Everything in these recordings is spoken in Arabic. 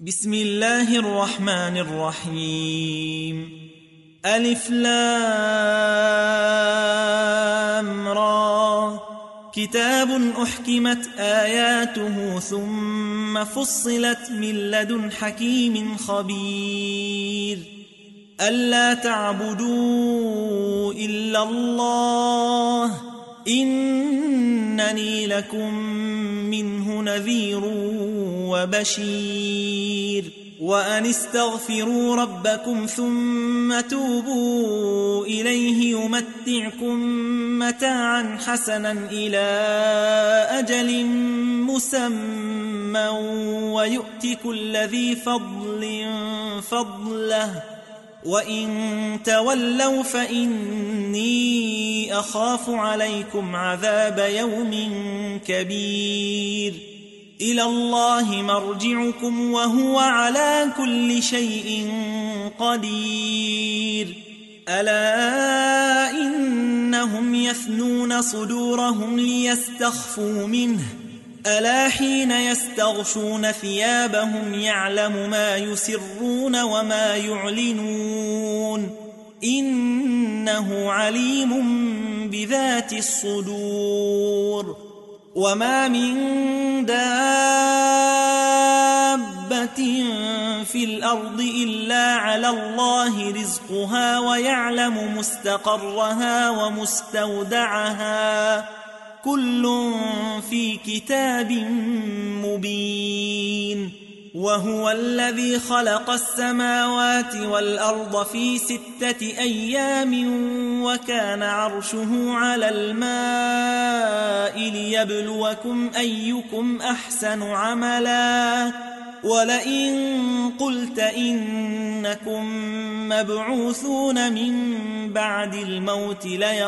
بسم الله الرحمن الرحيم. ألف لام را. كتاب أحكمت آياته ثم فصلت من لدن حكيم خبير. ألا تعبدوا إلا الله إنني لكم منه نذير وبشير. وأن استغفروا ربكم ثم توبوا إليه يمتعكم متاعا حسنا إلى أجل مسمى ويؤت كل ذي فضل فضله وإن تولوا فإني أخاف عليكم عذاب يوم كبير. إلى الله مرجعكم وهو على كل شيء قدير. ألا إنهم يثنون صدورهم ليستخفوا منه ألا حين يستغشون ثيابهم يعلم ما يسرون وما يعلنون إنه عليم بذات الصدور. وما من دابة في الأرض إلا على الله رزقها ويعلم مستقرها ومستودعها كل في كتاب مبين. وهو الذي خلق السماوات والأرض في 6 أيام وكان عرشه على الماء ليبلوكم أيكم أحسن عملا. ولئن قلت إنكم مبعوثون من بعد الموت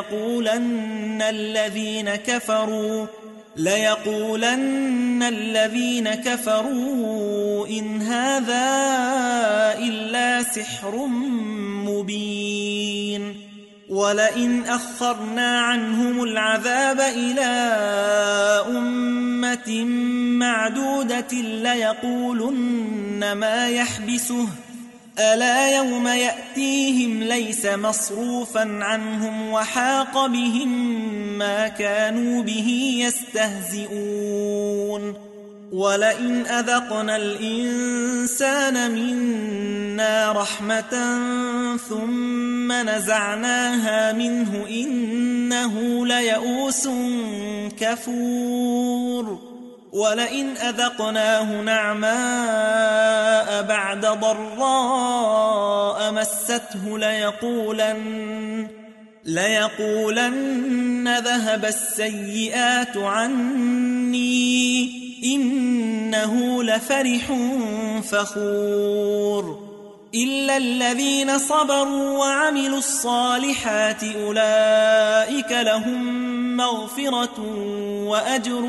ليقولن الذين كفروا إن هذا إلا سحر مبين. ولئن أخرنا عنهم العذاب إلى أمة معدودة ليقولن ما يحبسه ألا يوم يأتيهم ليس مصروفا عنهم وحاق بهم ما كانوا به يستهزئون. ولئن أذقنا الإنسان منا رحمة ثم نزعناها منه إنه ليئوس كفور. ولئن أذقناه نعماء بعد ضراء مسته ليقولن ذهب السيئات عني إنه لفرح فخور. إلا الذين صبروا وعملوا الصالحات أولئك لهم مغفرة وأجر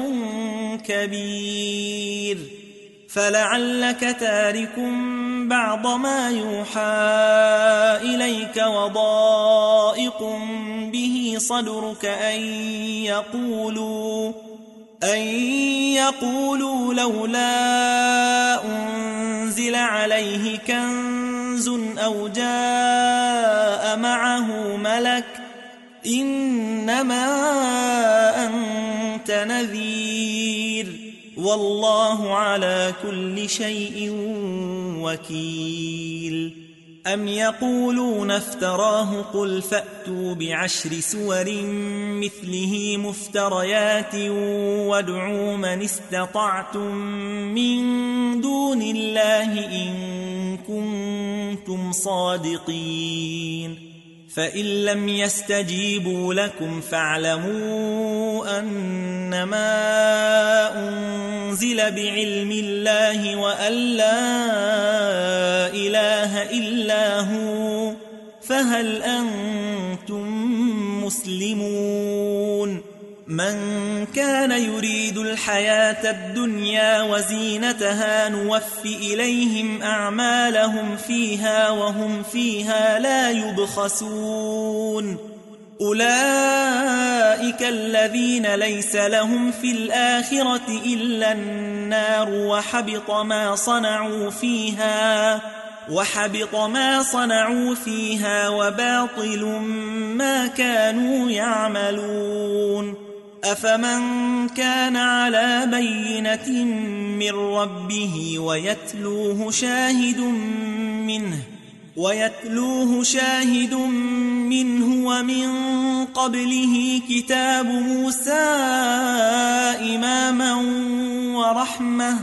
كبير. فلعلك تارك بعض ما يوحى إليك وضائق به صدرك أن يقولوا لولا أنزل عليه كنز أو جاء معه ملك إنما أنت نذير والله على كل شيء وكيل. أم يقولون افتراه قل فأتوا ب10 سور مثله مفتريات وادعوا من استطعتم من دون الله إن كنتم صادقين. فإن لم يستجيبوا لكم فاعلموا أنما أنزل بعلم الله وأن لا إله إلا هو فهل أنتم مسلمون. من كان يريد الحياة الدنيا وزينتها نوف إليهم أعمالهم فيها وهم فيها لا يبخسون. أولئك الذين ليس لهم في الآخرة إلا النار وحبط ما صنعوا فيها وباطل ما كانوا يعملون. أفمن كان على بينة من ربه ويتلوه شاهد منه ومن قبله كتاب موسى إماما ورحمة،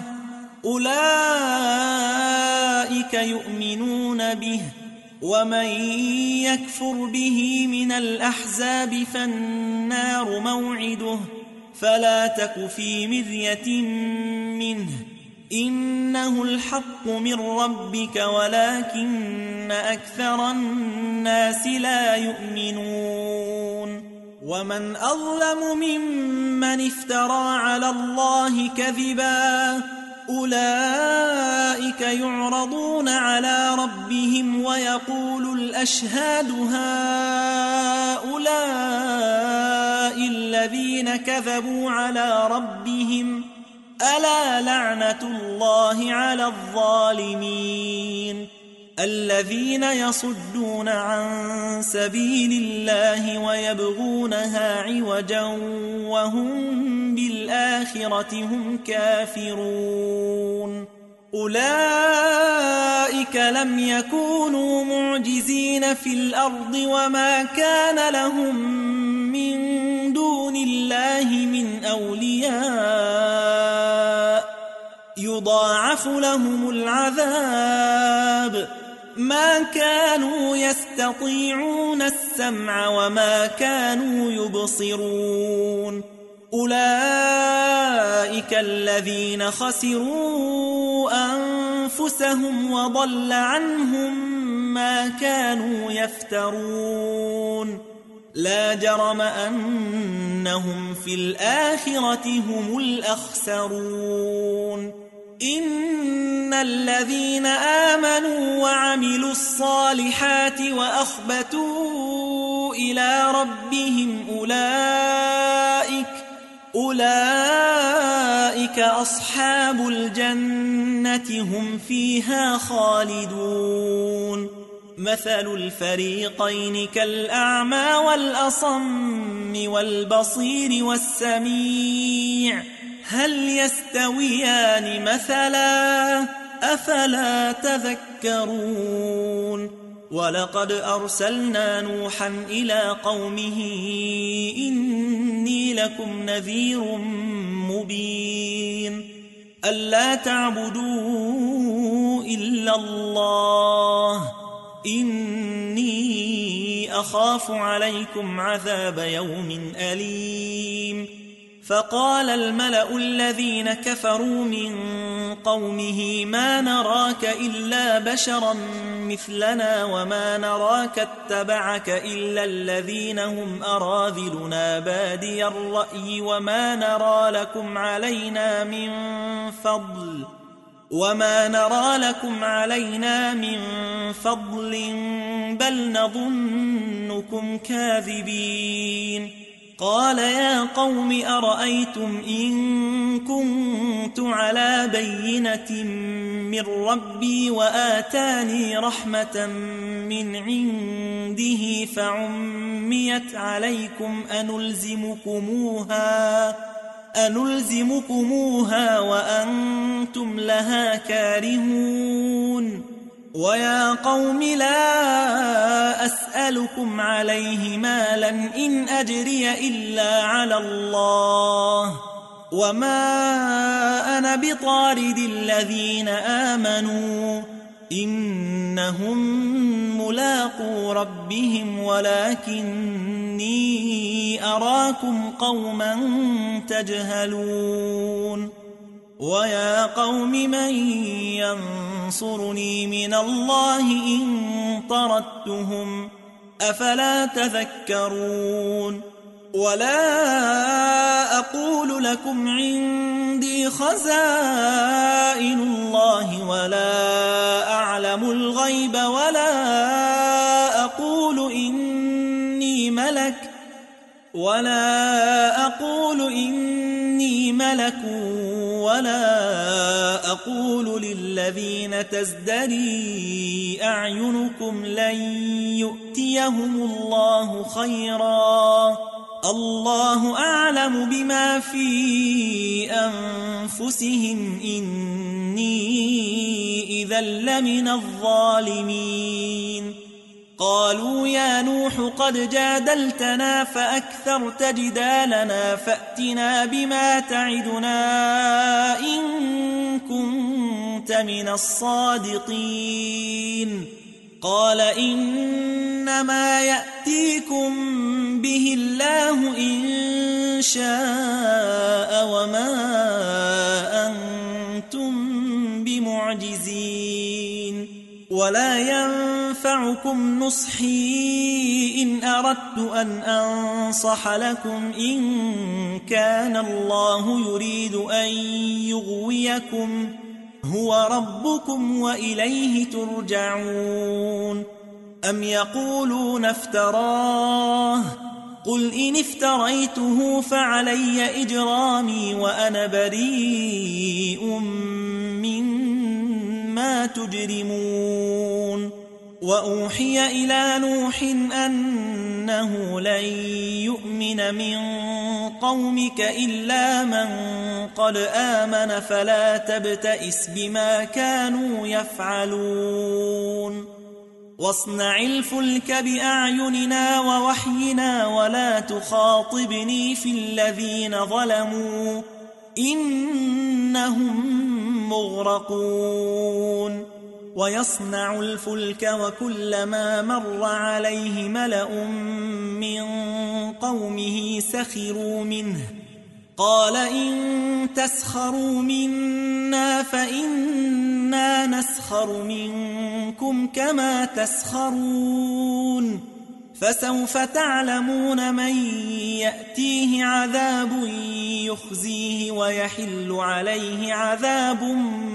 أولئك يؤمنون به، ومن يكفر به من الأحزاب فالنار موعده، فلا تك في مرية منه، إنه الحق من ربك ولكن أكثر الناس لا يؤمنون. ومن أظلم ممن افترى على الله كذبا، أولئك يعرضون على ربهم ويقول الأشهاد هؤلاء الذين كذبوا على ربهم، ألا لعنة الله على الظالمين، الذين يصدون عن سبيل الله ويبغونها عوجا وهم بالآخرة هم كافرون. أولئك لم يكونوا معجزين في الأرض وما كان لهم من دون الله من أولياء، يضاعف لهم العذاب، ما كانوا يستطيعون السمع وما كانوا يبصرون. أولئك الذين خسروا أنفسهم وضل عنهم ما كانوا يفترون. لا جرم أنهم في الآخرة هم الأخسرون. إن الذين آمنوا وعملوا الصالحات وأخبتوا إلى ربهم أولئك أصحاب الجنة هم فيها خالدون. مثل الفريقين كالأعمى والأصم والبصير والسميع، هل يستويان مثلا؟ أفلا تذكرون. ولقد أرسلنا نوحا إلى قومه إني لكم نذير مبين، ألا تعبدوا إلا الله، إني أخاف عليكم عذاب يوم أليم. فقال الملأ الذين كفروا من قومه ما نراك إلا بشرا مثلنا وما نراك اتبعك إلا الذين هم أراذلنا بادي الرأي وما نرى لكم علينا من فضل بل نظنكم كاذبين. قال يا قوم أرأيتم إن كنت على بينة من ربي وآتاني رحمة من عنده فعميت عليكم أنلزمكموها وأنتم لها كارهون. ويا قوم لا أسألكم عليه مالا إن أجري إلا على الله، وما أنا بطارد الذين آمنوا إنهم ملاقو ربهم ولكني أراكم قوما تجهلون. ويا قوم من ينصرني من الله إن طردتهم أفلا تذكرون. ولا أقول لكم عندي خزائن الله ولا أعلم الغيب ولا أقول إني ملك ولا أقول إني ملك ولا أقول للذين تزدري أعينكم لن يؤتيهم الله خيرا الله أعلم بما في أنفسهم إني إذا لمن الظالمين قالوا يا نوح قد جادلتنا فأكثرت جدالنا فأتنا بما تعدنا إن كنت من الصادقين قال إنما يأتيكم به الله إن شاء وما أنتم بمعجزين ولا ينفعكم نصحي إن أردت أن أنصح لكم إن كان الله يريد أن يغويكم هو ربكم وإليه ترجعون أم يقولون افتراه قل إن افتريته فعلي إجرامي وأنا بريء مما تجرمون وأوحي إلى نوح أنه لن يؤمن من قومك إلا من قد آمن فلا تبتئس بما كانوا يفعلون واصنع الفلك بأعيننا ووحينا ولا تخاطبني في الذين ظلموا إنهم مغرقون ويصنع الفلك وكلما مر عليه ملأ من قومه سخروا منه قال إن تسخروا منا فإنا نسخر منكم كما تسخرون فسوف تعلمون من يأتيه عذاب يخزيه ويحل عليه عذاب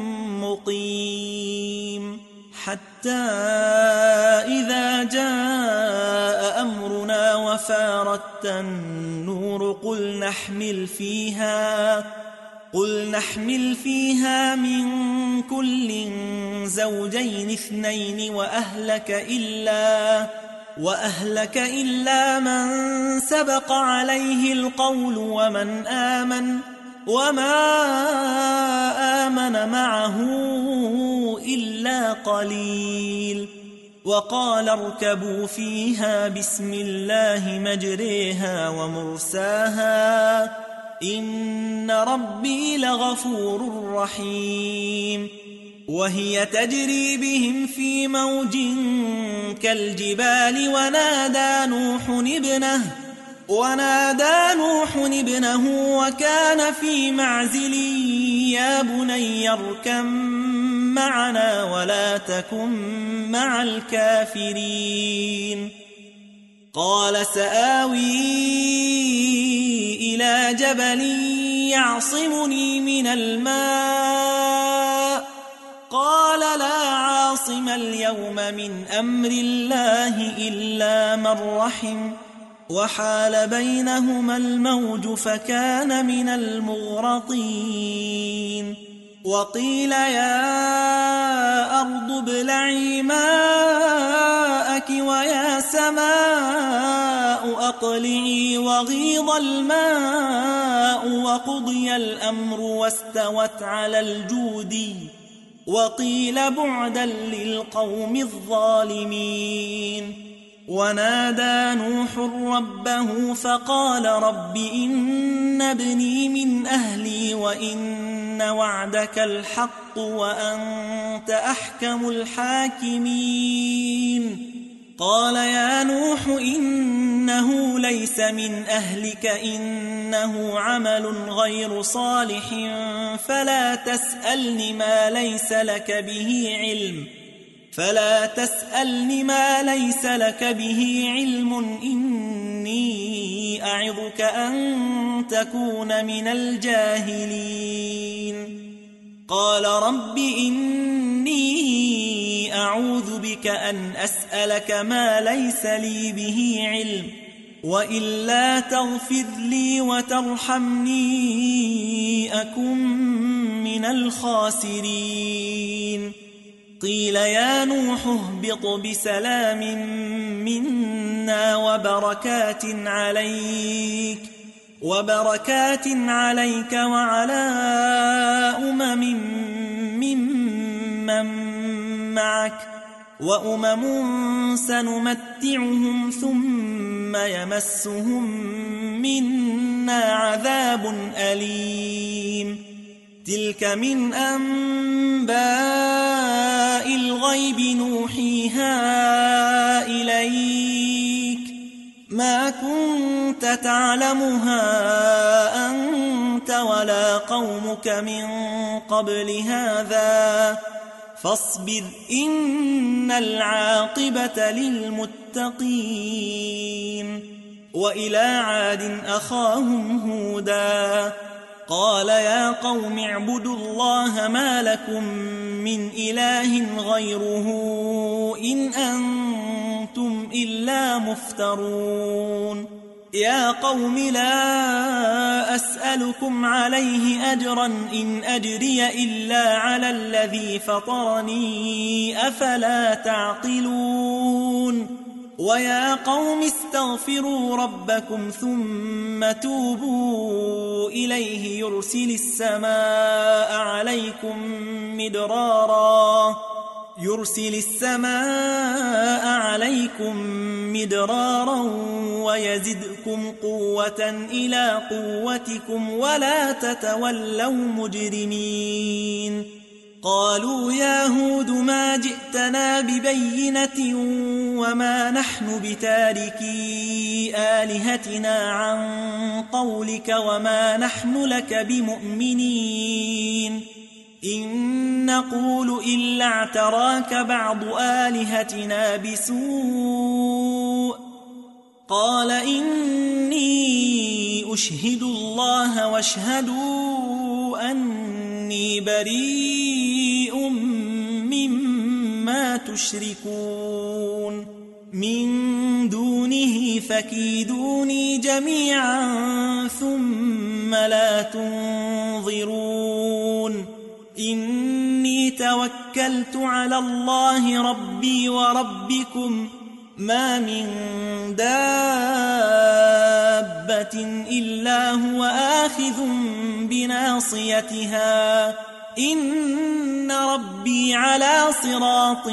مقيم حتى إذا جاء أمرنا وفارت النور قل نحمل فيها من كل زوجين اثنين وأهلك إلا من سبق عليه القول ومن آمن وما آمن معه إلا قليل وقال اركبوا فيها بسم الله مجريها ومرساها إن ربي لغفور رحيم وهي تجري بهم في موج كالجبال ونادى نوح ابنه وكان في معزل يا بني اركب معنا ولا تكن مع الكافرين قال سآوي إلى جبل يعصمني من الماء قال لا عاصم اليوم من أمر الله إلا من رحم وحال بينهما الموج فكان من المغرقين وقيل يا أرض ابلعي ماءك ويا سماء أقلعي وغيض الماء وقضي الأمر واستوت على الجودي وقيل بعدا للقوم الظالمين ونادى نوح ربه فقال رب إن ابني من أهلي وإن وعدك الحق وأنت أحكم الحاكمين قال يا نوح إنه ليس من أهلك إنه عمل غير صالح فلا تسألني ما ليس لك به علم إني أعظك أن تكون من الجاهلين قال رب إني أعوذ بك أن أسألك ما ليس لي به علم وإلا تغفر لي وترحمني أكن من الخاسرين قيل يا نوح اهبط بسلام منا وبركات عليك وعلى ممن معك وأمم سنمتعهم ثم يمسهم منا عذاب أليم تلك من أنباء الغيب نوحيها إليك ما كنت تعلمها أنت ولا قومك من قبل هذا فاصبر إن العاقبة للمتقين وإلى عاد أخاهم هودا قال يا قوم اعبدوا الله ما لكم من إله غيره إن أنتم إلا مفترون يا قوم لا أسألكم عليه أجرا إن أجري إلا على الذي فطرني أفلا تعقلون ويا قوم استغفروا ربكم ثم توبوا إليه يرسل السماء عليكم مدرارا ويزدكم قوة إلى قوتكم ولا تتولوا مجرمين قالوا يا هود ما جئتنا ببينة وما نحن بتاركي آلهتنا عن قولك وما نحن لك بمؤمنين إن نقول إلا اعتراك بعض آلهتنا بسوء قال إني أشهد الله واشهدوا أني بريء مما تشركون من دونه فكيدوني جميعا ثم لا تنظرون إني توكلت على الله ربي وربكم ما من دابة إلا هو آخذ بناصيتها إن ربي على صراط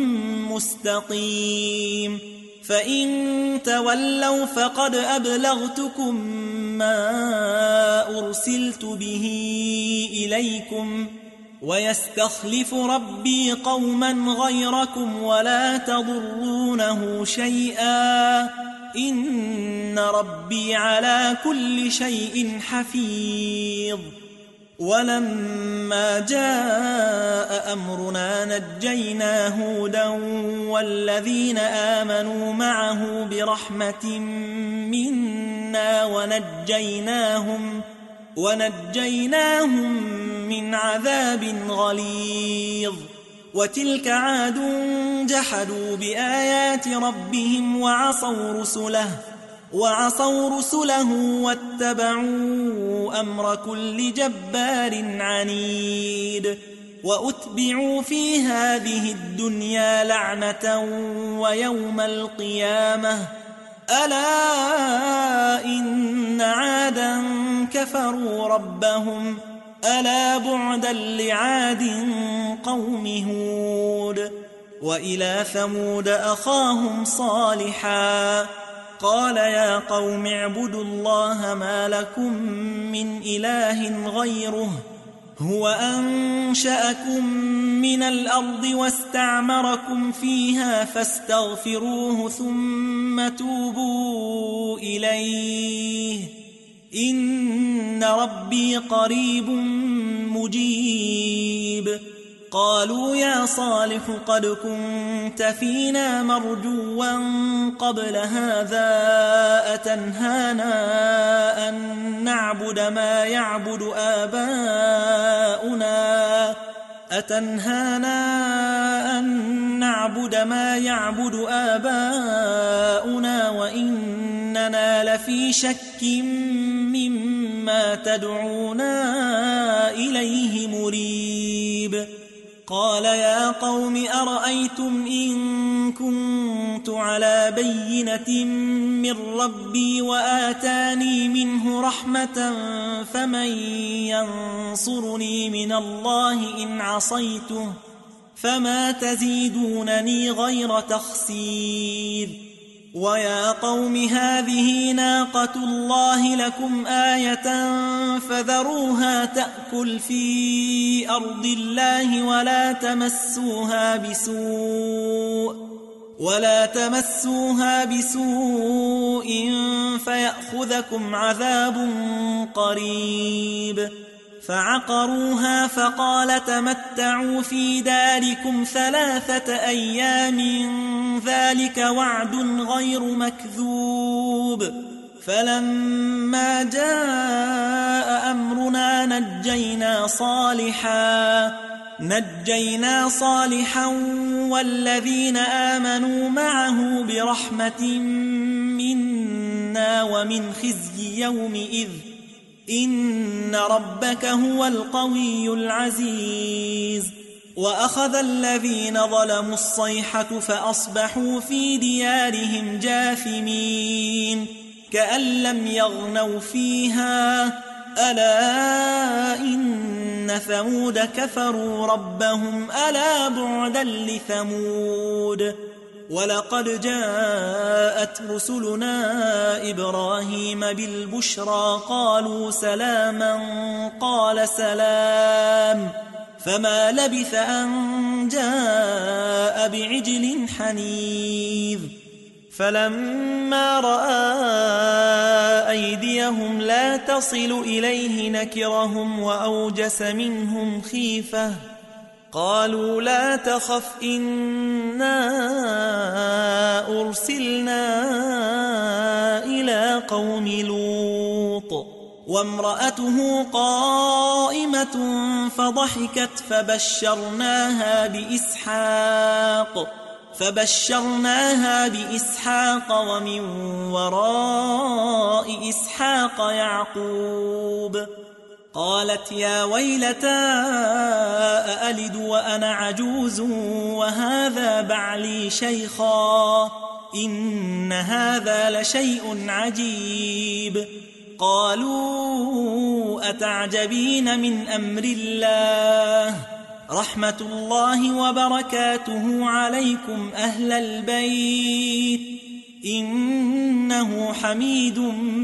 مستقيم فإن تولوا فقد أبلغتكم ما أرسلت به إليكم ويستخلف ربي قوما غيركم ولا تضرونه شيئا إن ربي على كل شيء حفيظ ولما جاء أمرنا نجينا هودا والذين آمنوا معه برحمة منا ونجيناهم من عذاب غليظ وتلك عاد جحدوا بآيات ربهم وعصوا رسله واتبعوا أمر كل جبار عنيد وأتبعوا في هذه الدنيا لعنة ويوم القيامة ألا إن عادا كفروا ربهم ألا بعدا لعاد قوم هود وإلى ثمود أخاهم صالحا قال يا قوم اعبدوا الله ما لكم من إله غيره هو أنشأكم من الأرض واستعمركم فيها فاستغفروه ثم توبوا إليه إن ربي قريب مجيب قالوا يا صالح قد كنت فينا مرجوا قبل هذا أتنهانا أن نعبد ما يعبد آباؤنا وإنا إننا لفي شك مما تدعونا إليه مريب. قال يا قوم أرأيتم إن كنت على بينة من ربي وآتاني منه رحمة فمن ينصرني من الله إن عصيته فما تزيدونني غير تخسير. ويا قوم هذه ناقة الله لكم آية فذروها تأكل في أرض الله ولا تمسوها بسوء فيأخذكم عذاب قريب. فعقروها فقال تمتعوا في داركم 3 أيام ذلك وعد غير مكذوب. فلما جاء أمرنا نجينا صالحا والذين آمنوا معه برحمة منا ومن خزي يومئذ إن ربك هو القوي العزيز. وأخذ الذين ظلموا الصيحة فأصبحوا في ديارهم جاثمين كأن لم يغنوا فيها ألا إن ثمود كفروا ربهم ألا بعدا لثمود. ولقد جاءت رسلنا إبراهيم بالبشرى قالوا سلاما قال سلام فما لبث أن جاء بعجل حنيذ. فلما رأى أيديهم لا تصل إليه نكرهم وأوجس منهم خيفة قالوا لا تخف إنا أرسلنا إلى قوم لوط وامرأته قائمة فضحكت فبشرناها بإسحاق ومن وراء إسحاق يعقوب. قالت يا ويلتى أألد وأنا عجوز وهذا بعلي شيخا إن هذا لشيء عجيب. قالوا أتعجبين من أمر الله رحمة الله وبركاته عليكم أهل البيت إنه حميد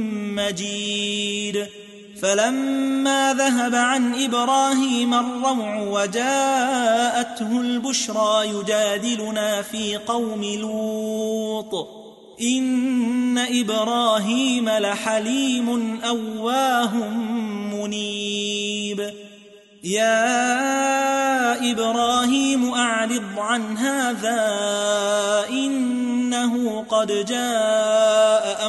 مجيد. فلما ذهب عن إبراهيم الروع وجاءته البشرى يجادلنا في قوم لوط إن إبراهيم لحليم أواه منيب. يا إبراهيم أعرض عن هذا إنه قد جاء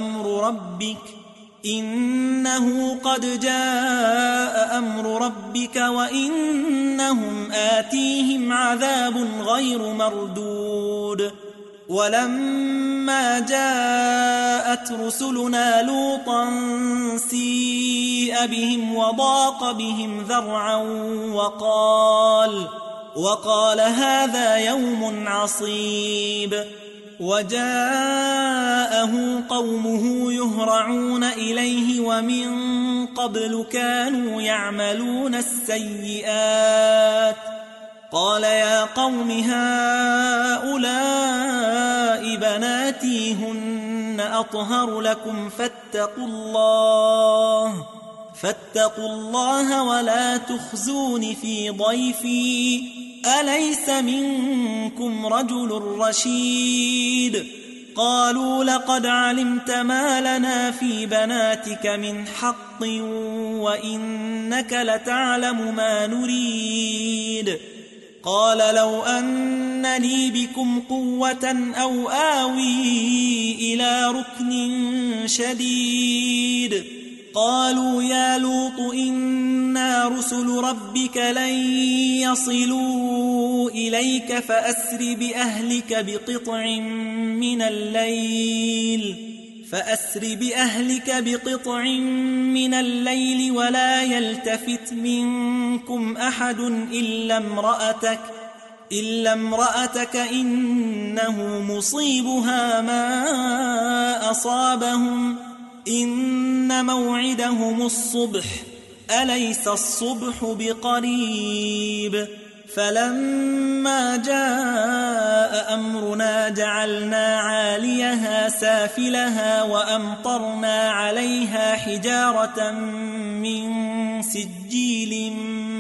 أمر ربك وإنهم آتيهم عذاب غير مردود. ولما جاءت رسلنا لوطا سيء بهم وضاق بهم ذرعا وقال هذا يوم عصيب. وجاءه قومه يهرعون إليه ومن قبل كانوا يعملون السيئات. قال يا قوم هؤلاء بناتي هن أطهر لكم فاتقوا الله ولا تخزون في ضيفي أليس منكم رجل رشيد. قالوا لقد علمت ما لنا في بناتك من حق وإنك لتعلم ما نريد. قال لو أن لي بكم قوة أو آوي إلى ركن شديد. قالوا يا لوط إنا رسل ربك لن يصلوا إليك فأسر بأهلك بقطع من الليل فأسر بأهلك بقطع من الليل ولا يلتفت منكم أحد إلا امرأتك إنه مصيبها ما أصابهم إن موعدهم الصبح أليس الصبح بقريب فلما جاء أمرنا جعلنا عاليها سافلها وأمطرنا عليها حجارة من سجيل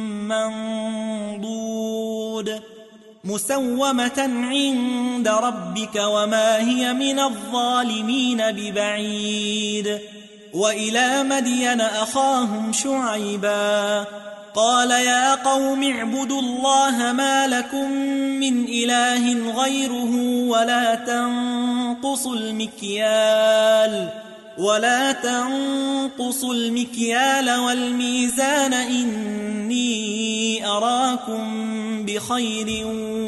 منضود مسومة عند ربك وما هي من الظالمين ببعيد وإلى مدين أخاهم شعيبا قال يا قوم اعبدوا الله ما لكم من إله غيره ولا تنقصوا المكيال والميزان إني أراكم بخير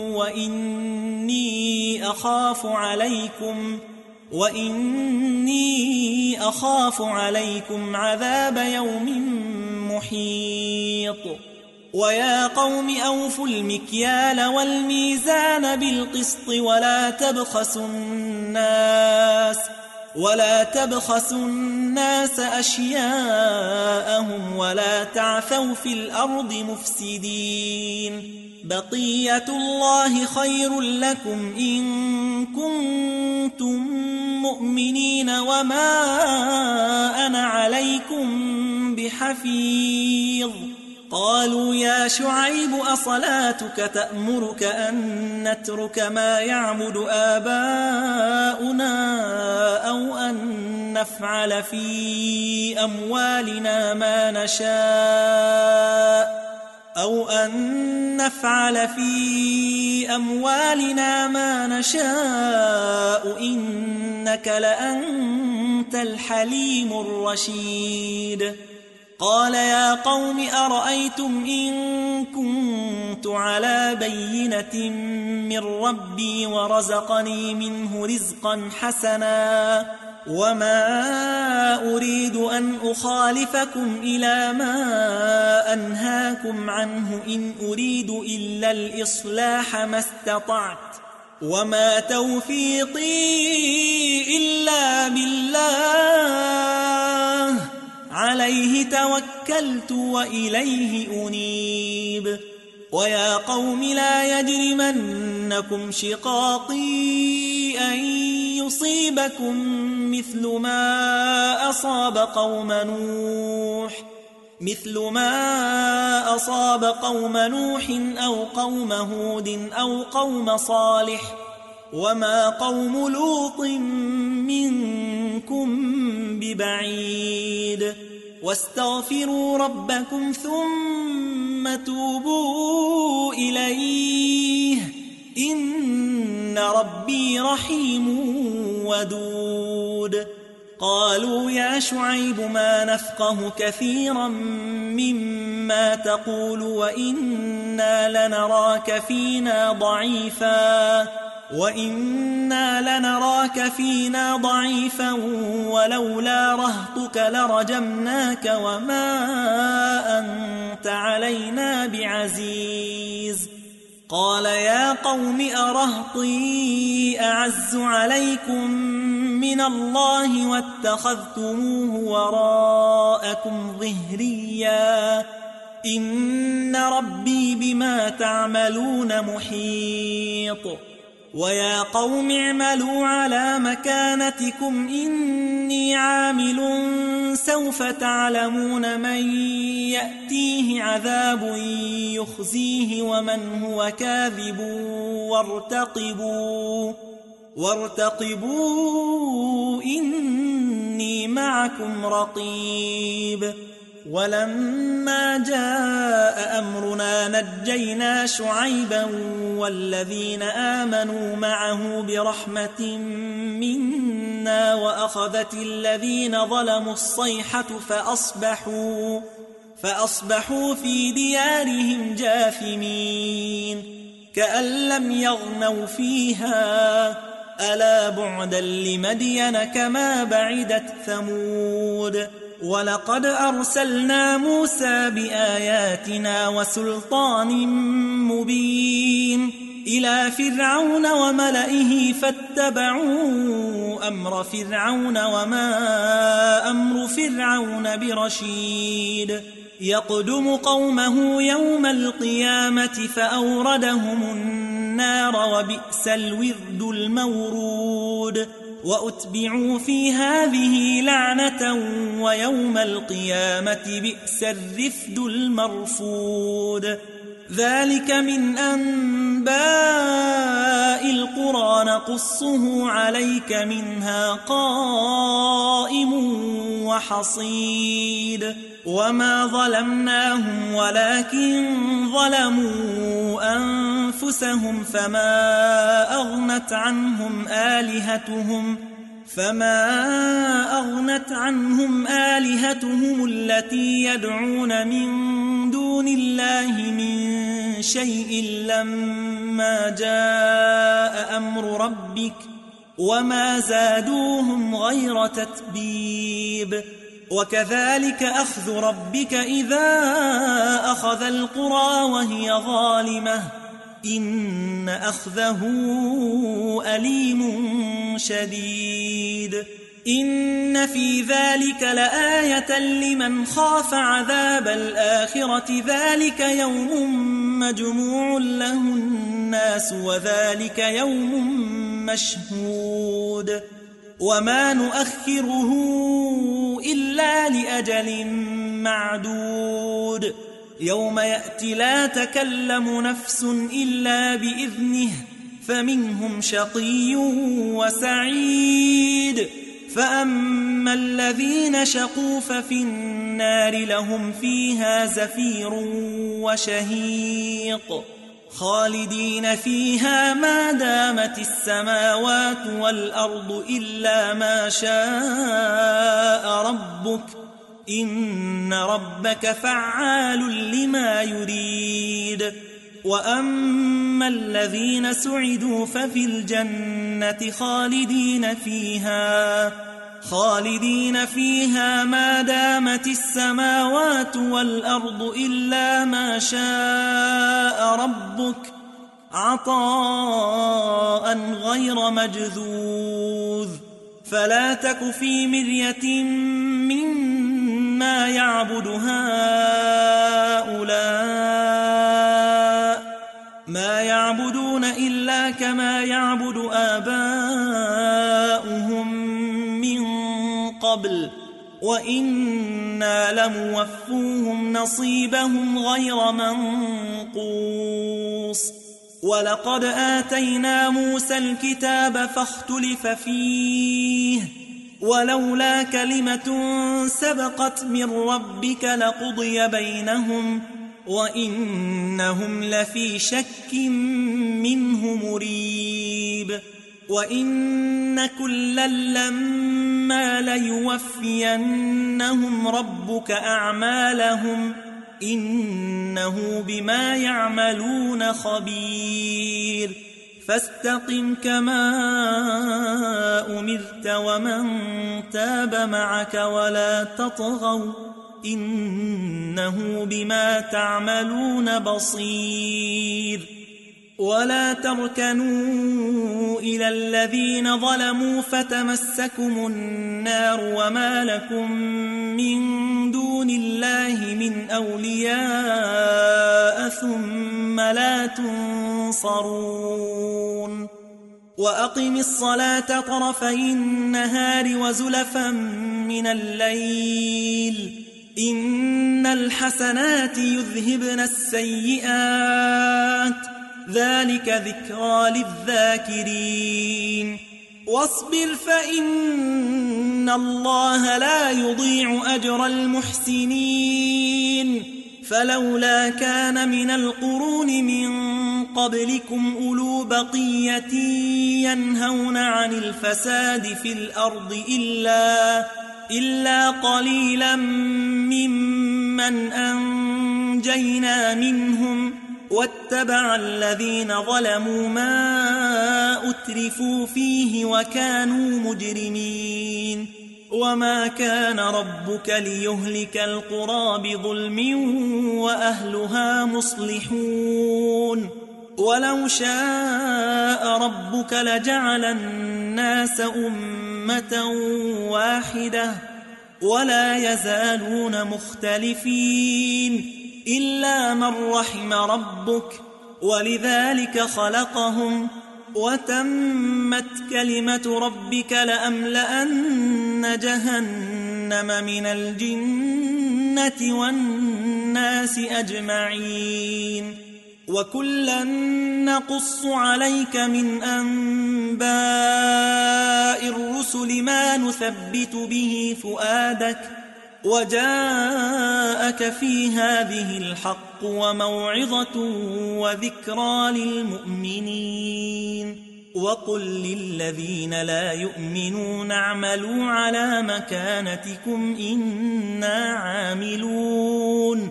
وإني أخاف عليكم عذاب يوم محيط ويا قوم أوفوا المكيال والميزان بالقسط ولا تبخسوا الناس أشياءهم ولا تعثوا في الأرض مفسدين بقية الله خير لكم إن كنتم مؤمنين وما أنا عليكم بحفيظ قالوا يا شعيب أصلاتك تأمرك أن نترك ما يعبد آباؤنا أو أن نفعل في أموالنا ما نشاء إنك لأنت الحليم الرشيد قال يا قوم أرأيتم إن كنت على بينة من ربي ورزقني منه رزقا حسنا وما أريد أن أخالفكم إلى ما أنهاكم عنه إن أريد إلا الإصلاح ما استطعت وما توفيقي إلا بالله عليه توكلت وإليه أنيب ويا قوم لا يجرمنكم شقاقي أن يصيبكم مثل ما أصاب قوم نوح أو قوم هود أو قوم صالح وما قوم لوط منكم ببعيد واستغفروا ربكم ثم توبوا إليه إن ربي رحيم ودود قالوا يا شعيب ما نفقه كثيرا مما تقول وإنا لنراك فينا ضعيفا ولولا رهطك لرجمناك وما أنت علينا بعزيز قال يا قوم أرهطي أعز عليكم من الله واتخذتموه وراءكم ظهريا إن ربي بما تعملون محيط ويا قوم اعملوا على مكانتكم إني عامل سوف تعلمون من يأتيه عذاب يخزيه ومن هو كاذب وارتقبوا إني معكم رقيب ولما جاء أمرنا نجينا شعيبا والذين آمنوا معه برحمة منا وأخذت الذين ظلموا الصيحة فأصبحوا في ديارهم جاثمين كأن لم يغنوا فيها ألا بعدا لمدين كما بعدت ثمود ولقد أرسلنا موسى بآياتنا وسلطان مبين إلى فرعون وملئه فاتبعوا أمر فرعون وما أمر فرعون برشيد يقدم قومه يوم القيامة فأوردهم النار وبئس الورد المورود وأتبعوا في هذه لعنة ويوم القيامة بئس الرفد المرفود ذلك من أنباء القرى نقصه عليك منها قائم وحصيد وما ظلمناهم ولكن ظلموا أنفسهم فما أغنت عنهم آلهتهم التي يدعون من دون الله من شيء لما جاء أمر ربك وما زادوهم غير تتبيب وكذلك أخذ ربك إذا أخذ القرى وهي ظالمة إن أخذه أليم شديد إن في ذلك لآية لمن خاف عذاب الآخرة ذلك يوم مجموع له الناس وذلك يوم مشهود وما نؤخره إلا لأجل معدود يوم يأتي لا تكلم نفس إلا بإذنه فمنهم شقي وسعيد فأما الذين شقوا ففي النار لهم فيها زفير وشهيق خالدين فيها ما دامت السماوات والأرض إلا ما شاء ربك إن ربك فعال لما يريد وأما الذين سعدوا ففي الجنة خالدين فيها ما دامت السماوات والأرض إلا ما شاء ربك عطاء غير مجذوذ فلا تك في مرية مما يعبد هؤلاء ما يعبدون إلا كما يعبد آباؤهم من قبل وإنا لموفوهم نصيبهم غير منقوص ولقد آتينا موسى الكتاب فاختلف فيه ولولا كلمة سبقت من ربك لقضي بينهم وإنهم لفي شك منه مريب وإن كلا لما ليوفينهم ربك أعمالهم إنه بما يعملون خبير فاستقم كما أمرت ومن تاب معك ولا تطغوا إنه بما تعملون بصير ولا تركنوا إلى الذين ظلموا فتمسكم النار وما لكم من دون الله من أولياء ثم لا تنصرون وأقم الصلاة طرفي النهار وزلفا من الليل إن الحسنات يذهبن السيئات ذلك ذكرى للذاكرين واصبر فإن الله لا يضيع أجر المحسنين فلولا كان من القرون من قبلكم أولو بقية ينهون عن الفساد في الأرض إلا قليلا ممن أنجينا منهم واتبع الذين ظلموا ما أترفوا فأسرفوا فيه وكانوا مجرمين وما كان ربك ليهلك القرى بظلم وأهلها مصلحون ولو شاء ربك لجعل الناس أمة واحدة ولا يزالون مختلفين إلا من رحم ربك ولذلك خلقهم وتمت كلمة ربك لأملأن جهنم من الجنة والناس أجمعين وكلا نقص عليك من أنباء الرسل ما نثبت به فؤادك وجاءك في هذه الحق وموعظة وذكرى للمؤمنين وقل للذين لا يؤمنون اعملوا على مكانتكم إنا عاملون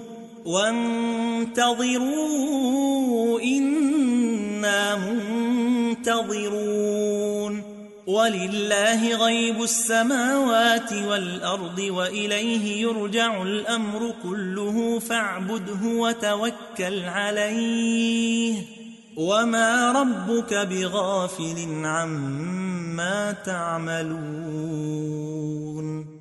وانتظروا إنا منتظرون ولله غيب السماوات والأرض وإليه يرجع الأمر كله فاعبده وتوكل عليه وما ربك بغافل عما تعملون